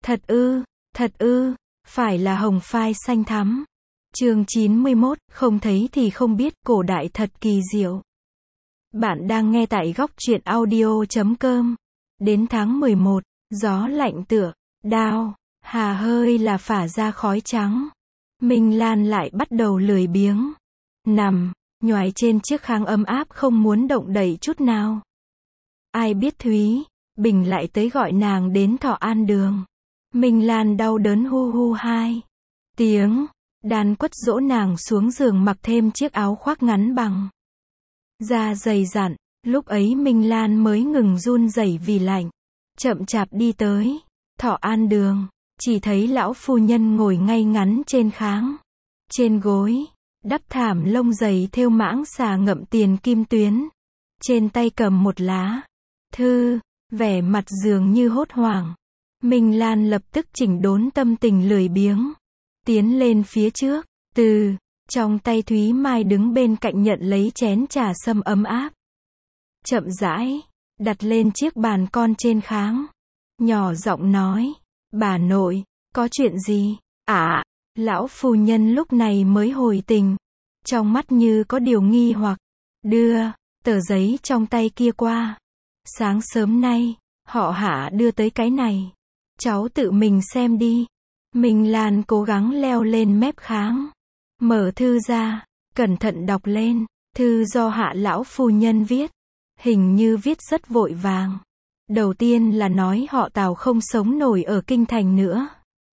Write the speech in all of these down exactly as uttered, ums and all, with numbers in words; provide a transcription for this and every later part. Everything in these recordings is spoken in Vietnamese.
Thật ư, thật ư, phải là hồng phai xanh thắm. Chương chín mươi mốt, không thấy thì không biết, cổ đại thật kỳ diệu. Bạn đang nghe tại góc truyện audio chấm com. Đến tháng mười một, gió lạnh tựa, đao, hà hơi là phả ra khói trắng. Minh Lan lại bắt đầu lười biếng. Nằm, nhoài trên chiếc kháng ấm áp không muốn động đậy chút nào. Ai biết Thúy, Bình lại tới gọi nàng đến Thọ An Đường. Minh Lan đau đớn hu hu hai tiếng, đàn quất dỗ nàng xuống giường mặc thêm chiếc áo khoác ngắn bằng da dày dặn. Lúc ấy Minh Lan mới ngừng run rẩy vì lạnh, chậm chạp đi tới Thọ An Đường, chỉ thấy lão phu nhân ngồi ngay ngắn trên kháng, trên gối đắp thảm lông dày thêu mãng xà ngậm tiền kim tuyến, trên tay cầm một lá thư, vẻ mặt dường như hốt hoảng. Minh Lan lập tức chỉnh đốn tâm tình lười biếng, tiến lên phía trước, từ trong tay Thúy Mai đứng bên cạnh nhận lấy chén trà sâm ấm áp, chậm rãi đặt lên chiếc bàn con trên kháng, nhỏ giọng nói: "Bà nội, có chuyện gì?" "Ạ." À, lão phu nhân lúc này mới hồi tình, trong mắt như có điều nghi hoặc, đưa tờ giấy trong tay kia qua. "Sáng sớm nay, họ Hạ đưa tới cái này. Cháu tự mình xem đi." Minh Lan cố gắng leo lên mép kháng, mở thư ra, cẩn thận đọc lên. Thư do Hạ lão phu nhân viết, hình như viết rất vội vàng. Đầu tiên là nói họ Tào không sống nổi ở kinh thành nữa,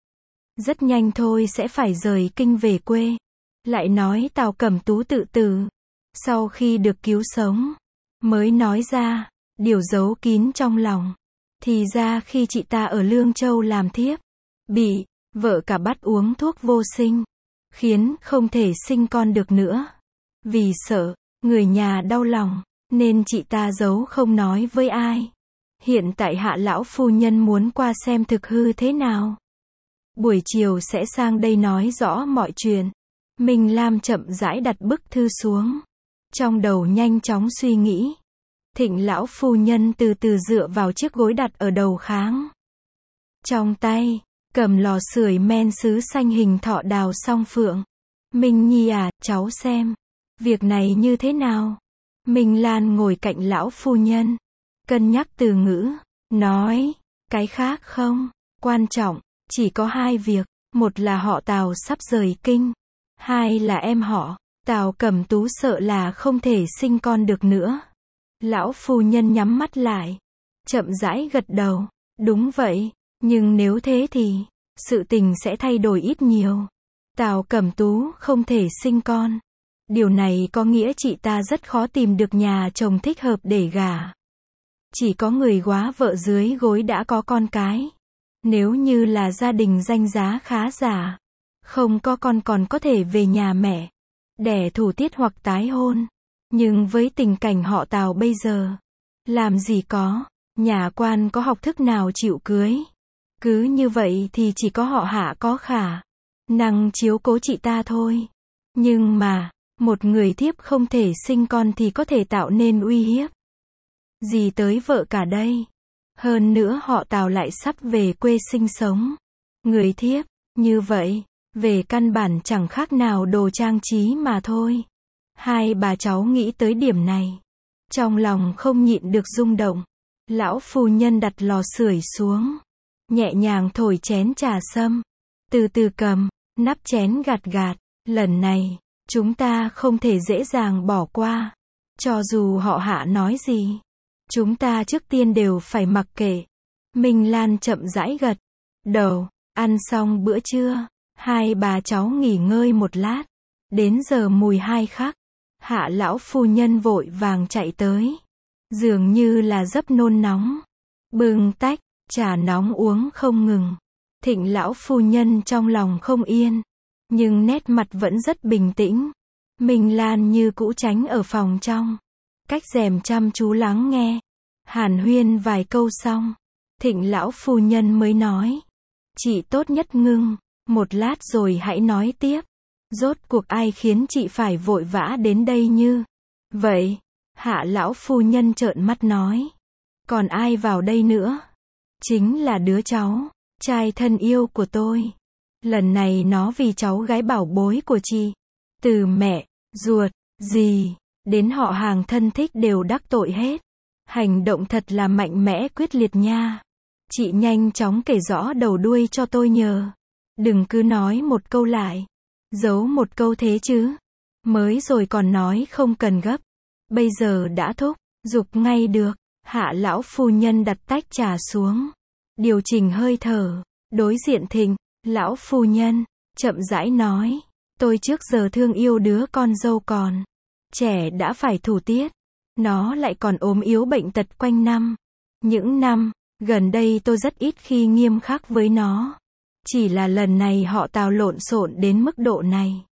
rất nhanh thôi sẽ phải rời kinh về quê. Lại nói Tào Cẩm Tú tự tử, sau khi được cứu sống, mới nói ra điều giấu kín trong lòng. Thì ra khi chị ta ở Lương Châu làm thiếp, bị vợ cả bắt uống thuốc vô sinh, khiến không thể sinh con được nữa. Vì sợ người nhà đau lòng, nên chị ta giấu không nói với ai. Hiện tại Hạ lão phu nhân muốn qua xem thực hư thế nào. Buổi chiều sẽ sang đây nói rõ mọi chuyện. Minh Lam chậm rãi đặt bức thư xuống, trong đầu nhanh chóng suy nghĩ. Thịnh lão phu nhân từ từ dựa vào chiếc gối đặt ở đầu kháng, trong tay cầm lò sưởi men sứ xanh hình thọ đào song phượng. "Minh Nhi à, cháu xem việc này như thế nào?" Minh Lan ngồi cạnh lão phu nhân, cân nhắc từ ngữ, nói: "Cái khác không quan trọng, chỉ có hai việc. Một là họ Tào sắp rời kinh, hai là em họ Tào Cẩm Tú sợ là không thể sinh con được nữa." Lão phu nhân nhắm mắt lại, chậm rãi gật đầu. "Đúng vậy, nhưng nếu thế thì sự tình sẽ thay đổi ít nhiều. Tào Cẩm Tú không thể sinh con, điều này có nghĩa chị ta rất khó tìm được nhà chồng thích hợp để gả. Chỉ có người góa vợ dưới gối đã có con cái. Nếu như là gia đình danh giá khá giả, không có con còn có thể về nhà mẹ đẻ thủ tiết hoặc tái hôn. Nhưng với tình cảnh họ Tào bây giờ, làm gì có nhà quan có học thức nào chịu cưới. Cứ như vậy thì chỉ có họ Hạ có khả năng chiếu cố chị ta thôi. Nhưng mà một người thiếp không thể sinh con thì có thể tạo nên uy hiếp gì tới vợ cả đây. Hơn nữa họ Tào lại sắp về quê sinh sống. Người thiếp như vậy, về căn bản chẳng khác nào đồ trang trí mà thôi." Hai bà cháu nghĩ tới điểm này, trong lòng không nhịn được rung động. Lão phu nhân đặt lò sưởi xuống, nhẹ nhàng thổi chén trà sâm, từ từ cầm nắp chén gạt gạt. "Lần này, chúng ta không thể dễ dàng bỏ qua. Cho dù họ Hạ nói gì, chúng ta trước tiên đều phải mặc kệ." Minh Lan chậm rãi gật đầu. Ăn xong bữa trưa, hai bà cháu nghỉ ngơi một lát. Đến giờ mùi hai khắc, Hạ lão phu nhân vội vàng chạy tới, dường như là dấp nôn nóng, bưng tách trà nóng uống không ngừng. Thịnh lão phu nhân trong lòng không yên, nhưng nét mặt vẫn rất bình tĩnh. Minh Lan như cũ tránh ở phòng trong, cách rèm chăm chú lắng nghe. Hàn huyên vài câu xong, Thịnh lão phu nhân mới nói: "Chị tốt nhất ngưng một lát rồi hãy nói tiếp. Rốt cuộc ai khiến chị phải vội vã đến đây như vậy?" Hạ lão phu nhân trợn mắt nói: "Còn ai vào đây nữa? Chính là đứa cháu trai thân yêu của tôi. Lần này nó vì cháu gái bảo bối của chị. Từ mẹ, ruột, dì, đến họ hàng thân thích đều đắc tội hết. Hành động thật là mạnh mẽ quyết liệt nha. Chị nhanh chóng kể rõ đầu đuôi cho tôi nhờ. Đừng cứ nói một câu lại. Giấu một câu thế chứ. Mới rồi còn nói không cần gấp. Bây giờ đã thúc, giục ngay được. Hạ lão phu nhân đặt tách trà xuống. Điều chỉnh hơi thở. Đối diện Thịnh, lão phu nhân, chậm rãi nói. Tôi trước giờ thương yêu đứa con dâu còn trẻ đã phải thủ tiết. Nó lại còn ốm yếu bệnh tật quanh năm. Những năm gần đây tôi rất ít khi nghiêm khắc với nó. Chỉ là lần này họ Tào lộn xộn đến mức độ này.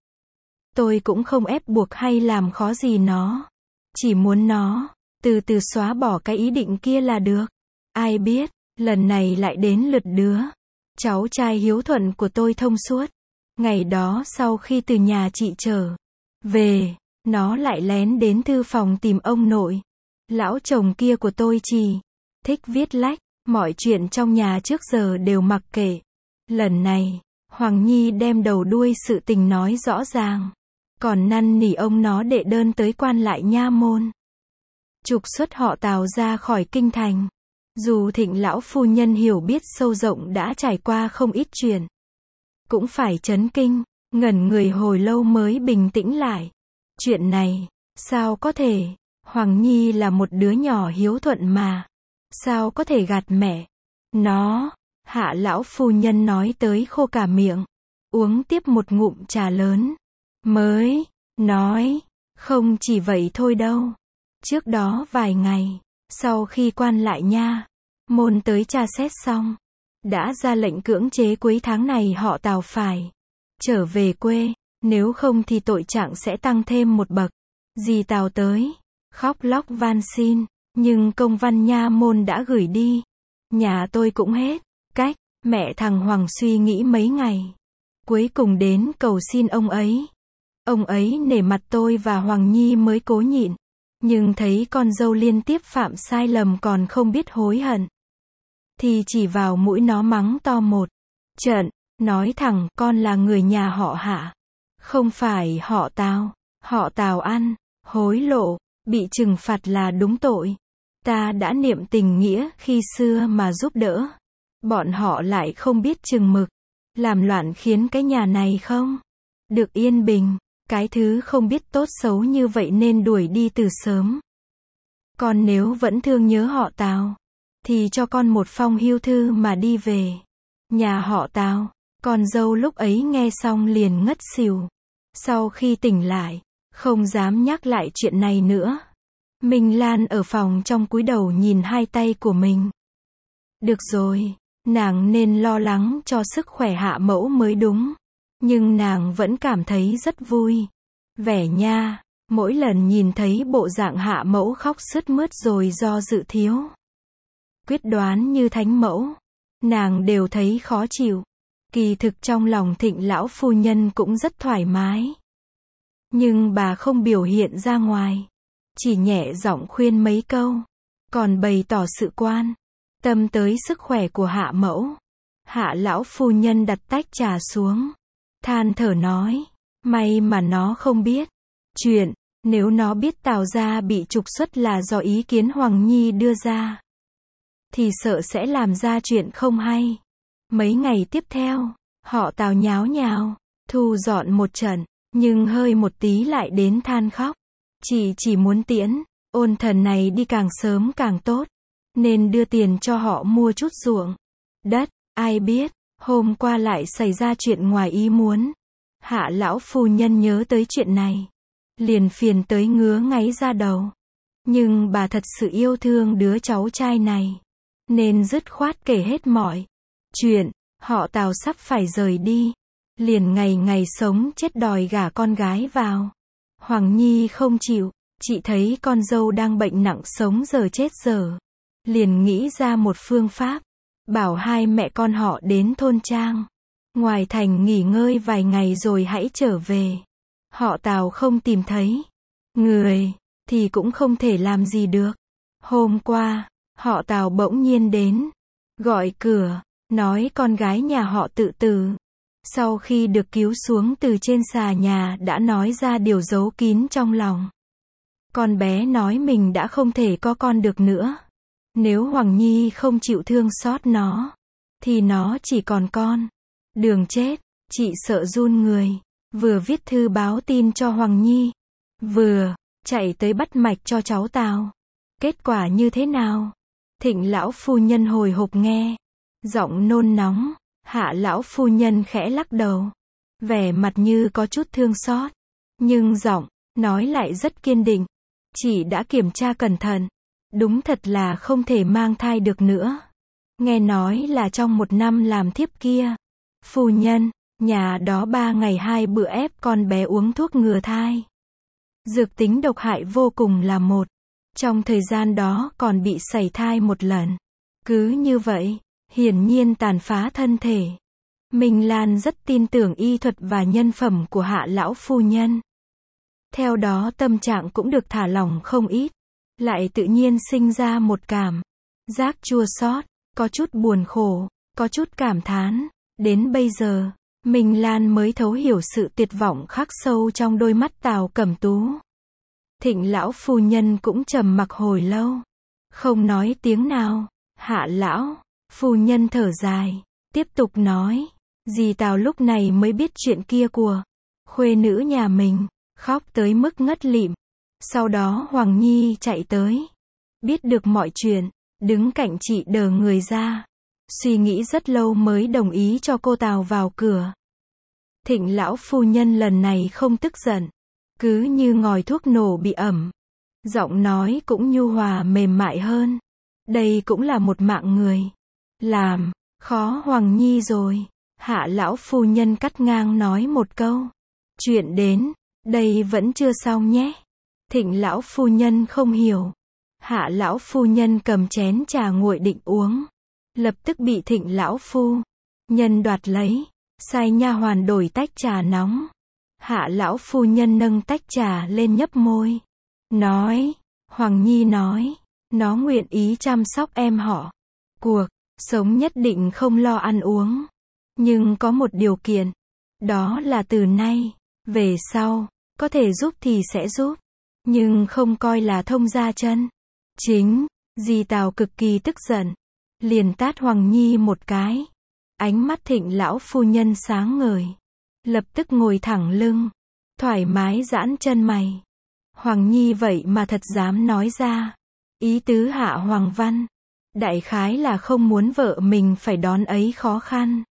Tôi cũng không ép buộc hay làm khó gì nó. Chỉ muốn nó từ từ xóa bỏ cái ý định kia là được. Ai biết, lần này lại đến lượt đứa cháu trai hiếu thuận của tôi thông suốt. Ngày đó sau khi từ nhà chị trở về, nó lại lén đến thư phòng tìm ông nội. Lão chồng kia của tôi chỉ thích viết lách, mọi chuyện trong nhà trước giờ đều mặc kệ. Lần này, Hoàng Nhi đem đầu đuôi sự tình nói rõ ràng. Còn năn nỉ ông nó đệ đơn tới quan lại nha môn. Trục xuất họ Tào ra khỏi kinh thành. Dù Thịnh lão phu nhân hiểu biết sâu rộng đã trải qua không ít chuyện. Cũng phải chấn kinh, ngẩn người hồi lâu mới bình tĩnh lại. Chuyện này, sao có thể? Hoàng Nhi là một đứa nhỏ hiếu thuận mà. Sao có thể gạt mẹ? Nó, Hạ lão phu nhân nói tới khô cả miệng. Uống tiếp một ngụm trà lớn. Mới, nói, không chỉ vậy thôi đâu. Trước đó vài ngày, sau khi quan lại nha môn tới tra xét xong, đã ra lệnh cưỡng chế cuối tháng này họ Tào phải trở về quê, nếu không thì tội trạng sẽ tăng thêm một bậc. Dì Tào tới, khóc lóc van xin, nhưng công văn nha môn đã gửi đi. Nhà tôi cũng hết cách, mẹ thằng Hoàng suy nghĩ mấy ngày. Cuối cùng đến cầu xin ông ấy. Ông ấy nể mặt tôi và Hoàng Nhi mới cố nhịn. Nhưng thấy con dâu liên tiếp phạm sai lầm còn không biết hối hận. Thì chỉ vào mũi nó mắng to một trận, nói thẳng con là người nhà họ Hạ. Không phải họ Tào. Họ Tào ăn hối lộ, bị trừng phạt là đúng tội. Ta đã niệm tình nghĩa khi xưa mà giúp đỡ. Bọn họ lại không biết chừng mực. Làm loạn khiến cái nhà này không được yên bình. Cái thứ không biết tốt xấu như vậy nên đuổi đi từ sớm. Con nếu vẫn thương nhớ họ Tào, thì cho con một phong hưu thư mà đi về nhà họ Tào. Con dâu lúc ấy nghe xong liền ngất xỉu. Sau khi tỉnh lại, không dám nhắc lại chuyện này nữa. Minh Lan ở phòng trong cúi đầu nhìn hai tay của mình. Được rồi, nàng nên lo lắng cho sức khỏe Hạ mẫu mới đúng. Nhưng nàng vẫn cảm thấy rất vui. Vẻ nha, mỗi lần nhìn thấy bộ dạng Hạ mẫu khóc sướt mướt rồi do dự thiếu quyết đoán như thánh mẫu, nàng đều thấy khó chịu. Kỳ thực trong lòng Thịnh lão phu nhân cũng rất thoải mái. Nhưng bà không biểu hiện ra ngoài. Chỉ nhẹ giọng khuyên mấy câu. Còn bày tỏ sự quan tâm tới sức khỏe của Hạ mẫu. Hạ lão phu nhân đặt tách trà xuống. Than thở nói. May mà nó không biết chuyện. Nếu nó biết Tào gia bị trục xuất là do ý kiến Hoàng Nhi đưa ra, thì sợ sẽ làm ra chuyện không hay. Mấy ngày tiếp theo, họ Tào nháo nhào, thu dọn một trận, nhưng hơi một tí lại đến than khóc. Chị chỉ muốn tiễn ôn thần này đi càng sớm càng tốt, nên đưa tiền cho họ mua chút ruộng đất. Ai biết, hôm qua lại xảy ra chuyện ngoài ý muốn. Hạ lão phu nhân nhớ tới chuyện này, liền phiền tới ngứa ngáy da đầu. Nhưng bà thật sự yêu thương đứa cháu trai này, nên dứt khoát kể hết mọi chuyện. Họ Tào sắp phải rời đi, liền ngày ngày sống chết đòi gả con gái vào. Hoàng Nhi không chịu, chị thấy con dâu đang bệnh nặng sống giờ chết giờ, liền nghĩ ra một phương pháp, bảo hai mẹ con họ đến thôn trang ngoài thành nghỉ ngơi vài ngày rồi hãy trở về. Họ Tào không tìm thấy người, thì cũng không thể làm gì được. Hôm qua, họ Tào bỗng nhiên đến gọi cửa. nói con gái nhà họ Tự tử. Sau khi được cứu xuống từ trên xà nhà đã nói ra điều giấu kín trong lòng. Con bé nói mình đã không thể có con được nữa. Nếu Hoàng Nhi không chịu thương xót nó, thì nó chỉ còn con. Đường chết, chị sợ run người. Vừa viết thư báo tin cho Hoàng Nhi, vừa chạy tới bắt mạch cho cháu Tào. Kết quả như thế nào? Thịnh lão phu nhân hồi hộp nghe. Giọng nôn nóng. Hạ lão phu nhân khẽ lắc đầu. Vẻ mặt như có chút thương xót. Nhưng giọng, nói lại rất kiên định. Chị đã kiểm tra cẩn thận. Đúng thật là không thể mang thai được nữa. Nghe nói là trong một năm làm thiếp kia. Phu nhân, nhà đó ba ngày hai bữa ép con bé uống thuốc ngừa thai. Dược tính độc hại vô cùng là một. Trong thời gian đó còn bị sảy thai một lần. Cứ như vậy, hiển nhiên tàn phá thân thể. Minh Lan rất tin tưởng y thuật và nhân phẩm của Hạ lão phu nhân. Theo đó tâm trạng cũng được thả lỏng không ít. Lại tự nhiên sinh ra một cảm giác chua xót, có chút buồn khổ, có chút cảm thán. Đến bây giờ, Minh Lan mới thấu hiểu sự tuyệt vọng khắc sâu trong đôi mắt Tào Cẩm Tú. Thịnh lão phu nhân cũng trầm mặc hồi lâu, không nói tiếng nào. Hạ lão phu nhân thở dài, tiếp tục nói, dì Tào lúc này mới biết chuyện kia của khuê nữ nhà mình, khóc tới mức ngất lịm. Sau đó Hoàng Nhi chạy tới, biết được mọi chuyện, đứng cạnh chị đờ người ra, suy nghĩ rất lâu mới đồng ý cho cô Tào vào cửa. Thịnh lão phu nhân lần này không tức giận, cứ như ngòi thuốc nổ bị ẩm. Giọng nói cũng nhu hòa mềm mại hơn. Đây cũng là một mạng người. Làm khó Hoàng Nhi rồi. Hạ lão phu nhân cắt ngang nói một câu. Chuyện đến đây vẫn chưa xong nhé. Thịnh lão phu nhân không hiểu. Hạ lão phu nhân cầm chén trà nguội định uống, lập tức bị Thịnh lão phu nhân đoạt lấy, sai nha hoàn đổi tách trà nóng. Hạ lão phu nhân nâng tách trà lên nhấp môi, nói, Hoàng Nhi nói, nó nguyện ý chăm sóc em họ. Cuộc sống nhất định không lo ăn uống. Nhưng có một điều kiện, đó là từ nay về sau, có thể giúp thì sẽ giúp, nhưng không coi là thông gia chân. Chính, dì Tào cực kỳ tức giận, liền tát Hoàng Nhi một cái. Ánh mắt Thịnh lão phu nhân sáng ngời, lập tức ngồi thẳng lưng, thoải mái giãn chân mày. Hoàng Nhi vậy mà thật dám nói ra. Ý tứ Hạ Hoàng Văn, đại khái là không muốn vợ mình phải đón ấy khó khăn.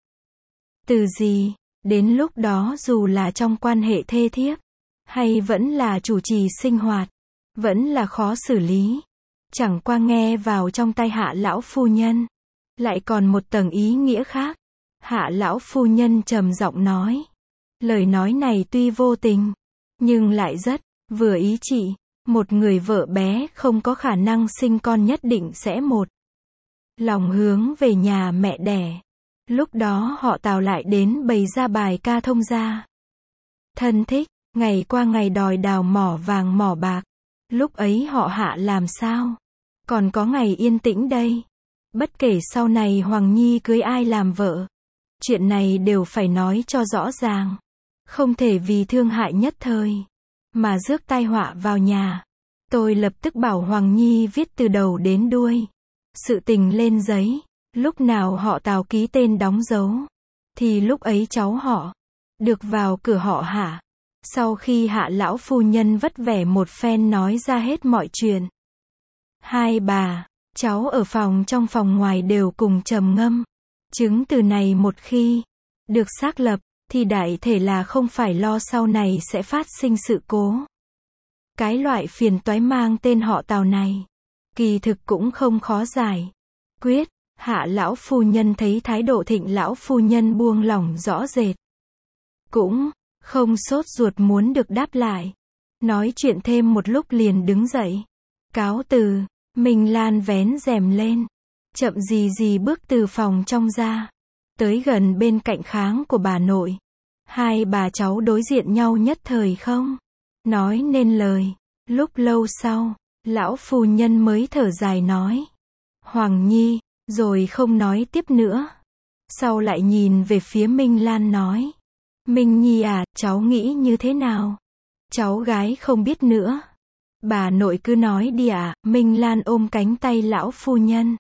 Từ gì, đến lúc đó dù là trong quan hệ thê thiếp, hay vẫn là chủ trì sinh hoạt, vẫn là khó xử lý. Chẳng qua nghe vào trong tai Hạ lão phu nhân, lại còn một tầng ý nghĩa khác. Hạ lão phu nhân trầm giọng nói, lời nói này tuy vô tình, nhưng lại rất vừa ý chị. Một người vợ bé không có khả năng sinh con nhất định sẽ một lòng hướng về nhà mẹ đẻ. Lúc đó họ Tào lại đến bày ra bài ca thông gia. Thân thích, ngày qua ngày đòi đào mỏ vàng mỏ bạc. Lúc ấy họ Hạ làm sao còn có ngày yên tĩnh đây. Bất kể sau này Hoàng Nhi cưới ai làm vợ, chuyện này đều phải nói cho rõ ràng. Không thể vì thương hại nhất thời mà rước tai họa vào nhà. Tôi lập tức bảo Hoàng Nhi viết từ đầu đến đuôi sự tình lên giấy. Lúc nào họ Tào ký tên đóng dấu, thì lúc ấy cháu họ được vào cửa họ Hạ. Sau khi Hạ lão phu nhân vất vẻ một phen nói ra hết mọi chuyện, hai bà cháu ở phòng trong phòng ngoài đều cùng trầm ngâm. Chứng từ này một khi được xác lập, thì đại thể là không phải lo sau này sẽ phát sinh sự cố. Cái loại phiền toái mang tên họ Tào này, kỳ thực cũng không khó giải quyết. Hạ lão phu nhân thấy thái độ Thịnh lão phu nhân buông lỏng rõ rệt, cũng không sốt ruột muốn được đáp lại. Nói chuyện thêm một lúc liền đứng dậy, cáo từ. Minh Lan vén rèm lên, chậm gì gì bước từ phòng trong ra, tới gần bên cạnh kháng của bà nội. Hai bà cháu đối diện nhau nhất thời không nói nên lời. Lúc lâu sau, lão phu nhân mới thở dài nói, Hoàng Nhi, rồi không nói tiếp nữa. Sau lại nhìn về phía Minh Lan nói. Minh Nhi à, cháu nghĩ như thế nào? Cháu gái không biết nữa. Bà nội cứ nói đi ạ. Minh Lan ôm cánh tay lão phu nhân.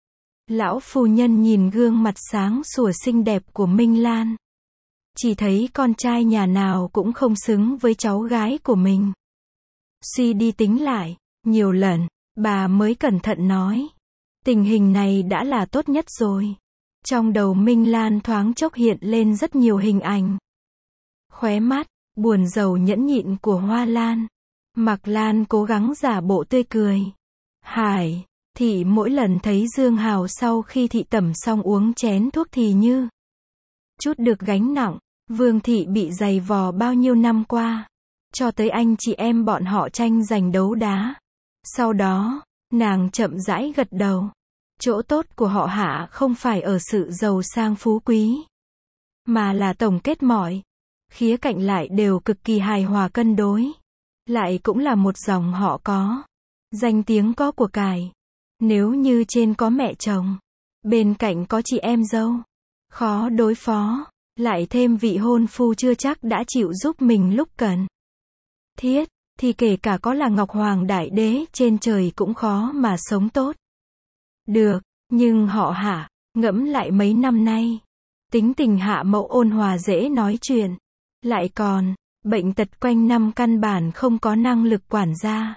Lão phu nhân nhìn gương mặt sáng sủa xinh đẹp của Minh Lan. Chỉ thấy con trai nhà nào cũng không xứng với cháu gái của mình. Suy đi tính lại, nhiều lần, bà mới cẩn thận nói. Tình hình này đã là tốt nhất rồi. Trong đầu Minh Lan thoáng chốc hiện lên rất nhiều hình ảnh. Khóe mắt, buồn rầu nhẫn nhịn của Hoa Lan. Mạc Lan cố gắng giả bộ tươi cười. Hải, thị mỗi lần thấy Dương Hào sau khi thị tẩm xong uống chén thuốc thì như chút được gánh nặng. Vương thị bị dày vò bao nhiêu năm qua. Cho tới anh chị em bọn họ tranh giành đấu đá. Sau đó, nàng chậm rãi gật đầu. Chỗ tốt của họ Hạ không phải ở sự giàu sang phú quý, mà là tổng kết mọi khía cạnh lại đều cực kỳ hài hòa cân đối. Lại cũng là một dòng họ có danh tiếng có của cải. Nếu như trên có mẹ chồng, bên cạnh có chị em dâu, khó đối phó, lại thêm vị hôn phu chưa chắc đã chịu giúp mình lúc cần thiết, thì kể cả có là Ngọc Hoàng Đại Đế trên trời cũng khó mà sống tốt được. Nhưng họ Hạ, ngẫm lại mấy năm nay, tính tình Hạ mẫu ôn hòa dễ nói chuyện, lại còn bệnh tật quanh năm căn bản không có năng lực quản gia.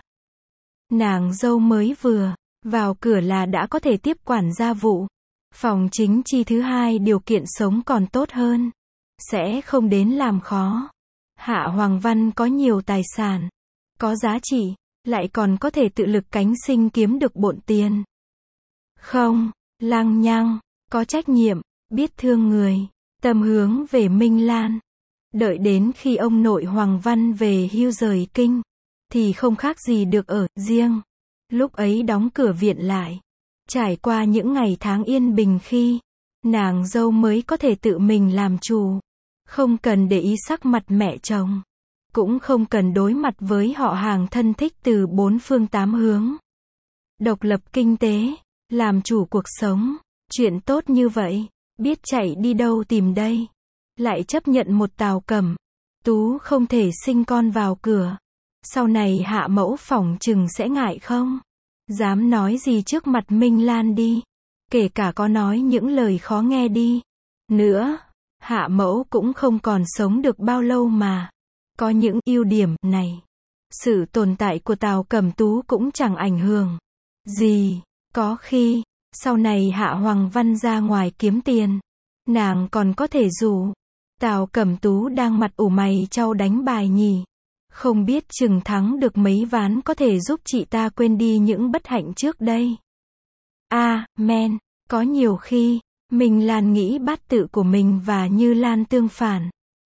Nàng dâu mới vừa vào cửa là đã có thể tiếp quản gia vụ, phòng chính chi thứ hai điều kiện sống còn tốt hơn, sẽ không đến làm khó. Hạ Hoàng Văn có nhiều tài sản, có giá trị, lại còn có thể tự lực cánh sinh kiếm được bộn tiền. Không, lăng nhăng, có trách nhiệm, biết thương người, tâm hướng về Minh Lan. Đợi đến khi ông nội Hoàng Văn về hưu rời kinh, thì không khác gì được ở riêng. Lúc ấy đóng cửa viện lại, trải qua những ngày tháng yên bình khi nàng dâu mới có thể tự mình làm chủ, không cần để ý sắc mặt mẹ chồng, cũng không cần đối mặt với họ hàng thân thích từ bốn phương tám hướng. Độc lập kinh tế, làm chủ cuộc sống, chuyện tốt như vậy, biết chạy đi đâu tìm đây. Lại chấp nhận một Tào Cẩm Tú không thể sinh con vào cửa. Sau này Hạ mẫu phỏng chừng sẽ ngại không dám nói gì trước mặt Minh Lan đi. Kể cả có nói những lời khó nghe đi nữa, Hạ mẫu cũng không còn sống được bao lâu mà. Có những ưu điểm này, sự tồn tại của Tào Cẩm Tú cũng chẳng ảnh hưởng gì. Có khi, sau này Hạ Hoàng Văn ra ngoài kiếm tiền, nàng còn có thể rủ Tào Cẩm Tú đang mặt ủ mày trao đánh bài nhỉ. Không biết chừng thắng được mấy ván có thể giúp chị ta quên đi những bất hạnh trước đây. A, men, có nhiều khi, Minh Lan nghĩ bát tự của mình và Như Lan tương phản.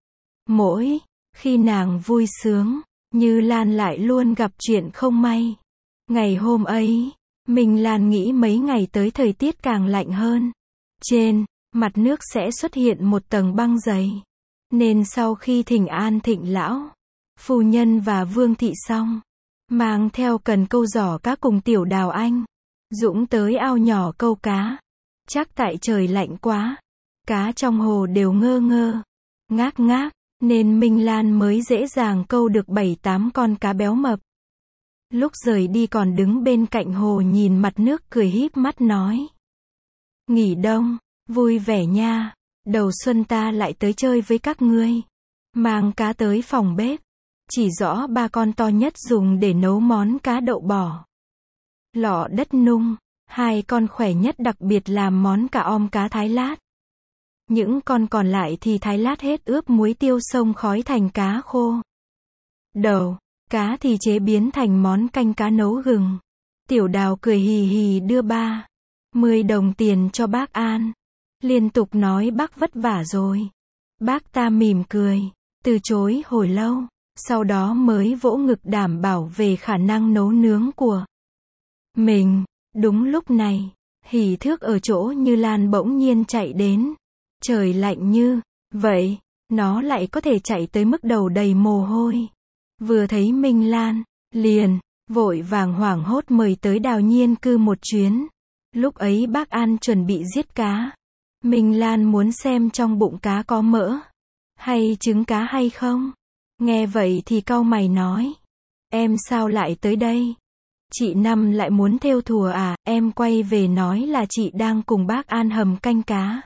Mỗi khi nàng vui sướng, Như Lan lại luôn gặp chuyện không may. Ngày hôm ấy, Minh Lan nghĩ mấy ngày tới thời tiết càng lạnh hơn. Trên mặt nước sẽ xuất hiện một tầng băng dày. Nên sau khi thỉnh an Thịnh lão phu nhân và Vương thị xong, mang theo cần câu giỏ cá cùng Tiểu Đào Anh, dũng tới ao nhỏ câu cá. Chắc tại trời lạnh quá, cá trong hồ đều ngơ ngơ, ngác ngác, nên Minh Lan mới dễ dàng câu được bảy tám con cá béo mập. Lúc rời đi còn đứng bên cạnh hồ nhìn mặt nước cười híp mắt nói. Nghỉ đông, vui vẻ nha, đầu xuân ta lại tới chơi với các ngươi. Mang cá tới phòng bếp, chỉ rõ ba con to nhất dùng để nấu món cá đậu bò. Lọ đất nung, hai con khỏe nhất đặc biệt làm món cá om cá thái lát. Những con còn lại thì thái lát hết ướp muối tiêu sông khói thành cá khô. Đầu cá thì chế biến thành món canh cá nấu gừng. Tiểu Đào cười hì hì đưa ba mươi đồng tiền cho bác An, liên tục nói bác vất vả rồi. Bác ta mỉm cười, từ chối hồi lâu, sau đó mới vỗ ngực đảm bảo về khả năng nấu nướng của mình. Đúng lúc này, hỉ thước ở chỗ Như Lan bỗng nhiên chạy đến. Trời lạnh như vậy, nó lại có thể chạy tới mức đầu đầy mồ hôi. Vừa thấy Minh Lan, liền vội vàng hoảng hốt mời tới Đào Nhiên cư một chuyến. Lúc ấy bác An chuẩn bị giết cá, Minh Lan muốn xem trong bụng cá có mỡ, hay trứng cá hay không. Nghe vậy thì cau mày nói. Em sao lại tới đây? Chị Năm lại muốn thêu thùa à? Em quay về nói là chị đang cùng bác An hầm canh cá.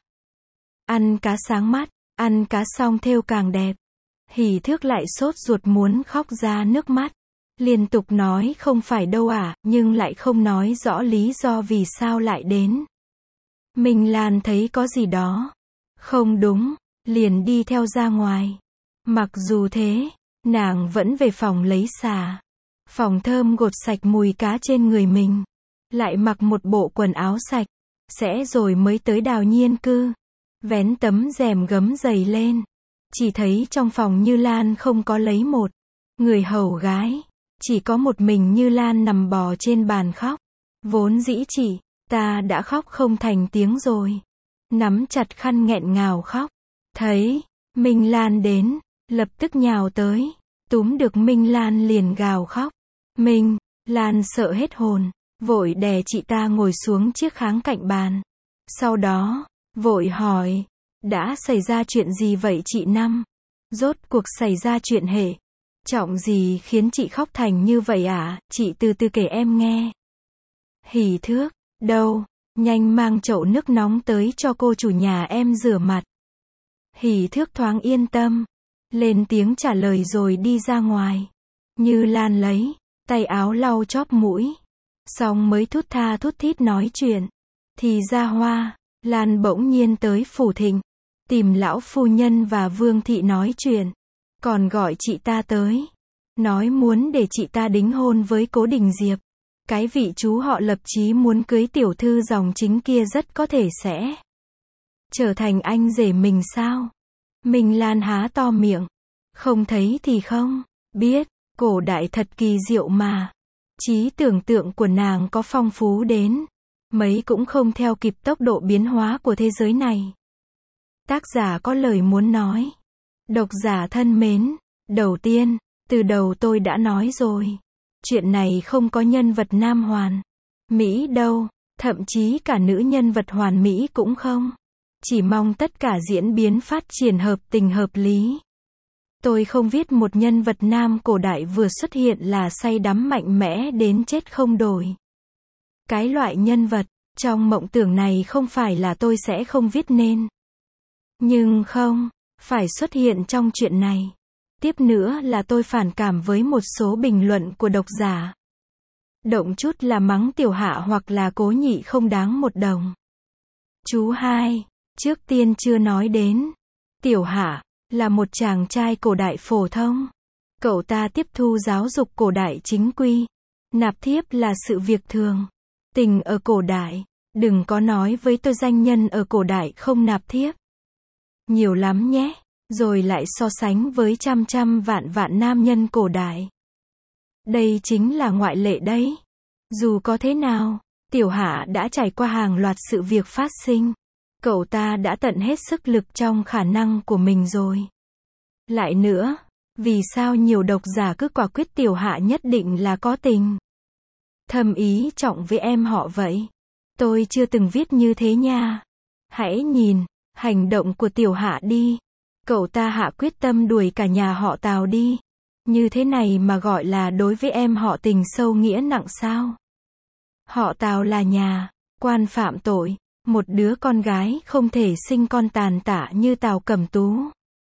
Ăn cá sáng mắt, ăn cá xong thêu càng đẹp. Hỉ Thước lại sốt ruột muốn khóc ra nước mắt. Liên tục nói không phải đâu à, nhưng lại không nói rõ lý do vì sao lại đến. Minh Lan thấy có gì đó không đúng, liền đi theo ra ngoài. Mặc dù thế, nàng vẫn về phòng lấy xà phòng thơm gột sạch mùi cá trên người mình, lại mặc một bộ quần áo sạch sẽ rồi mới tới Đào Nhiên cư. Vén tấm rèm gấm dày lên, chỉ thấy trong phòng Như Lan không có lấy một người hầu gái, chỉ có một mình Như Lan nằm bò trên bàn khóc. Vốn dĩ chị ta đã khóc không thành tiếng rồi, nắm chặt khăn nghẹn ngào khóc. Thấy Minh Lan đến, lập tức nhào tới, túm được Minh Lan liền gào khóc. Minh Lan sợ hết hồn, vội đè chị ta ngồi xuống chiếc kháng cạnh bàn. Sau đó, vội hỏi, đã xảy ra chuyện gì vậy chị Năm? Rốt cuộc xảy ra chuyện hệ trọng gì khiến chị khóc thành như vậy à? Chị từ từ kể em nghe. Hỉ Thước, đâu, nhanh mang chậu nước nóng tới cho cô chủ nhà em rửa mặt. Hỉ Thước thoáng yên tâm, lên tiếng trả lời rồi đi ra ngoài. Như Lan lấy tay áo lau chóp mũi, xong mới thút tha thút thít nói chuyện. Thì ra Hoa Lan bỗng nhiên tới Phủ Thịnh, tìm lão phu nhân và Vương thị nói chuyện, còn gọi chị ta tới, nói muốn để chị ta đính hôn với Cố Đình Diệp. Cái vị chú họ Lập chí muốn cưới tiểu thư dòng chính kia rất có thể sẽ trở thành anh rể mình sao? Minh Lan há to miệng, không thấy thì không biết, cổ đại thật kỳ diệu mà. Trí tưởng tượng của nàng có phong phú đến mấy cũng không theo kịp tốc độ biến hóa của thế giới này. Tác giả có lời muốn nói. Độc giả thân mến, đầu tiên, từ đầu tôi đã nói rồi, chuyện này không có nhân vật nam hoàn mỹ đâu, thậm chí cả nữ nhân vật hoàn mỹ cũng không. Chỉ mong tất cả diễn biến phát triển hợp tình hợp lý. Tôi không viết một nhân vật nam cổ đại vừa xuất hiện là say đắm mạnh mẽ đến chết không đổi. Cái loại nhân vật trong mộng tưởng này không phải là tôi sẽ không viết nên, nhưng không phải xuất hiện trong chuyện này. Tiếp nữa là tôi phản cảm với một số bình luận của độc giả. Động chút là mắng Tiểu Hạ hoặc là Cố Nhị không đáng một đồng. Chú hai, trước tiên chưa nói đến. Tiểu Hạ là một chàng trai cổ đại phổ thông. Cậu ta tiếp thu giáo dục cổ đại chính quy. Nạp thiếp là sự việc thường tình ở cổ đại. Đừng có nói với tôi danh nhân ở cổ đại không nạp thiếp nhiều lắm nhé, rồi lại so sánh với trăm trăm vạn vạn nam nhân cổ đại. Đây chính là ngoại lệ đấy. Dù có thế nào, Tiểu Hạ đã trải qua hàng loạt sự việc phát sinh. Cậu ta đã tận hết sức lực trong khả năng của mình rồi. Lại nữa, vì sao nhiều độc giả cứ quả quyết Tiểu Hạ nhất định là có tình thâm ý trọng với em họ vậy? Tôi chưa từng viết như thế nha. Hãy nhìn hành động của Tiểu Hạ đi. Cậu ta hạ quyết tâm đuổi cả nhà họ Tào đi. Như thế này mà gọi là đối với em họ tình sâu nghĩa nặng sao? Họ Tào là nhà quan phạm tội. Một đứa con gái không thể sinh con tàn tạ như Tào Cẩm Tú.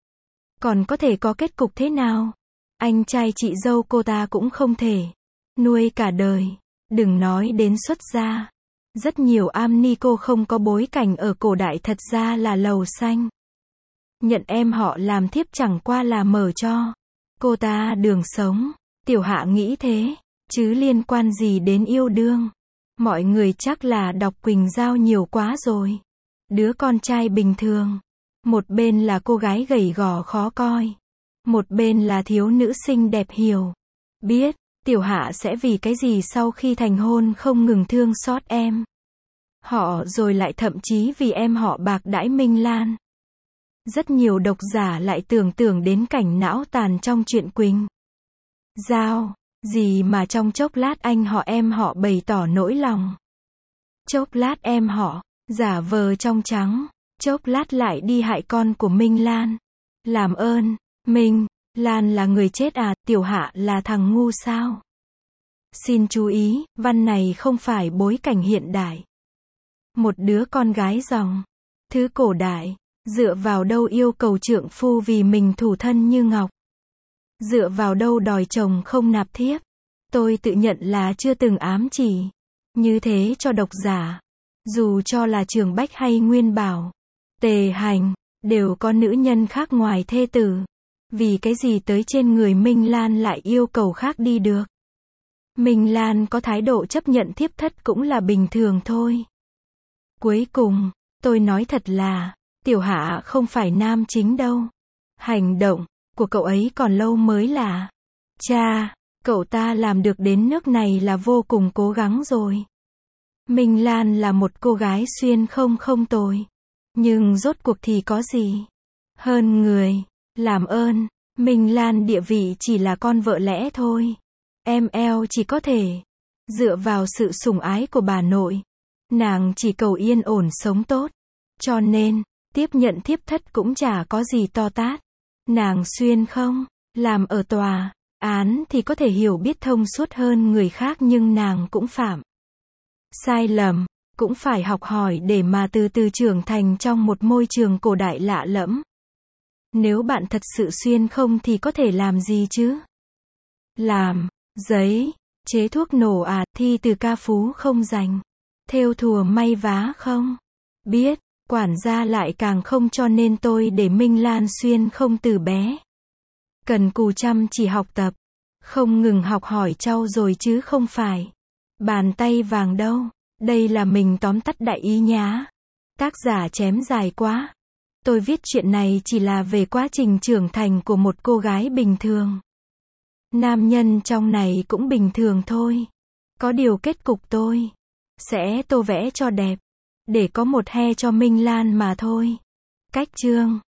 Còn có thể có kết cục thế nào? Anh trai chị dâu cô ta cũng không thể nuôi cả đời. Đừng nói đến xuất gia. Rất nhiều am ni cô không có bối cảnh ở cổ đại thật ra là lầu xanh. Nhận em họ làm thiếp chẳng qua là mở cho cô ta đường sống. Tiểu Hạ nghĩ thế, chứ liên quan gì đến yêu đương. Mọi người chắc là đọc Quỳnh Giao nhiều quá rồi. Đứa con trai bình thường. Một bên là cô gái gầy gò khó coi. Một bên là thiếu nữ xinh đẹp hiểu biết. Tiểu Hạ sẽ vì cái gì sau khi thành hôn không ngừng thương xót em họ rồi lại thậm chí vì em họ bạc đãi Minh Lan. Rất nhiều độc giả lại tưởng tượng đến cảnh não tàn trong chuyện Quỳnh Giao. Gì mà trong chốc lát anh họ em họ bày tỏ nỗi lòng. Chốc lát em họ giả vờ trong trắng. chốc lát lại đi hại con của Minh Lan. Làm ơn, Minh Lan là người chết à, Tiểu Hạ là thằng ngu sao? Xin chú ý, văn này không phải bối cảnh hiện đại. Một đứa con gái dòng thứ cổ đại, dựa vào đâu yêu cầu trượng phu vì mình thủ thân như ngọc? Dựa vào đâu đòi chồng không nạp thiếp? Tôi tự nhận là chưa từng ám chỉ như thế cho độc giả. Dù cho là Trường Bách hay Nguyên Bảo, Tề Hành, đều có nữ nhân khác ngoài thê tử. Vì cái gì tới trên người Minh Lan lại yêu cầu khác đi được? Minh Lan có thái độ chấp nhận thiếp thất cũng là bình thường thôi. Cuối cùng, tôi nói thật là, Tiểu Hạ không phải nam chính đâu. Hành động của cậu ấy còn lâu mới là. Cha, cậu ta làm được đến nước này là vô cùng cố gắng rồi. Minh Lan là một cô gái xuyên không không tồi. Nhưng rốt cuộc thì có gì hơn người. Làm ơn, Minh Lan địa vị chỉ là con vợ lẽ thôi. Em eo chỉ có thể dựa vào sự sủng ái của bà nội. Nàng chỉ cầu yên ổn sống tốt. Cho nên, tiếp nhận thiếp thất cũng chả có gì to tát. Nàng xuyên không làm ở tòa án thì có thể hiểu biết thông suốt hơn người khác, nhưng nàng cũng phạm sai lầm, cũng phải học hỏi để mà từ từ trưởng thành trong một môi trường cổ đại lạ lẫm. Nếu bạn thật sự xuyên không thì có thể làm gì chứ? Làm giấy, chế thuốc nổ à, thi từ ca phú không dành, thêu thùa may vá không biết, quản gia lại càng không, cho nên tôi để Minh Lan xuyên không từ bé. Cần cù chăm chỉ học tập, không ngừng học hỏi trau dồi chứ không phải bàn tay vàng đâu. Đây là mình tóm tắt đại ý nhá. Tác giả chém dài quá. Tôi viết chuyện này chỉ là về quá trình trưởng thành của một cô gái bình thường. Nam nhân trong này cũng bình thường thôi. Có điều kết cục tôi sẽ tô vẽ cho đẹp, để có một he cho Minh Lan mà thôi. Cách chương